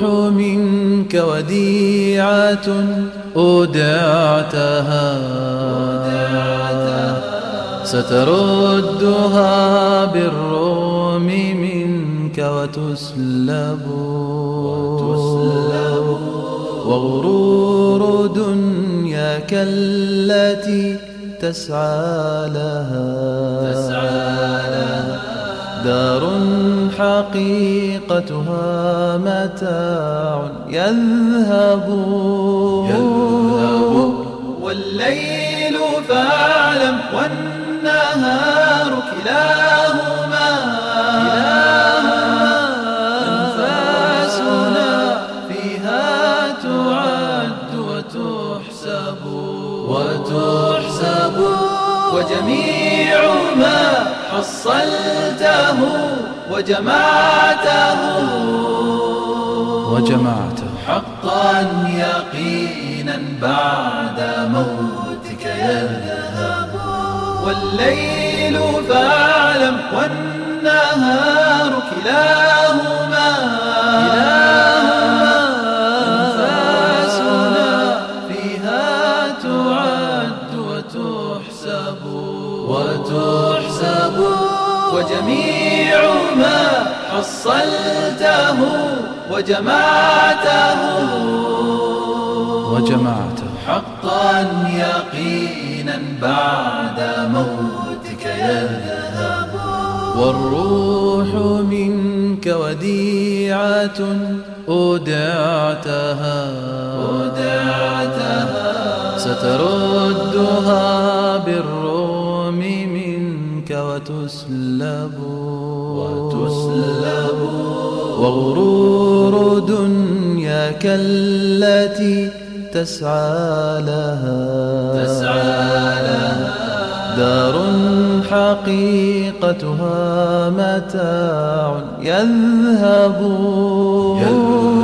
منك وديعة أودعتها ستردها بالروم منك وتسلب وغرور دنياك التي تسعى لها دار حقيقتها متاع يذهب والليل فاعلم والنهار كلاهما أنفاسنا فيها تعد وتحسب وجميع ما حصلته وجمعته حقا يقينا بعد موتك يذهب والليل فاعلم والنهار كلاهما أنفاسنا فيها تعد وتحسب وجميع ما حصلته وجمعته حقا يقينا بعد موتك يذهب والروح منك وديعة أودعتها ستردها بالروم منك وتسلب وغرور دنياك التي تسعى لها دار حقيقتها متاع يذهب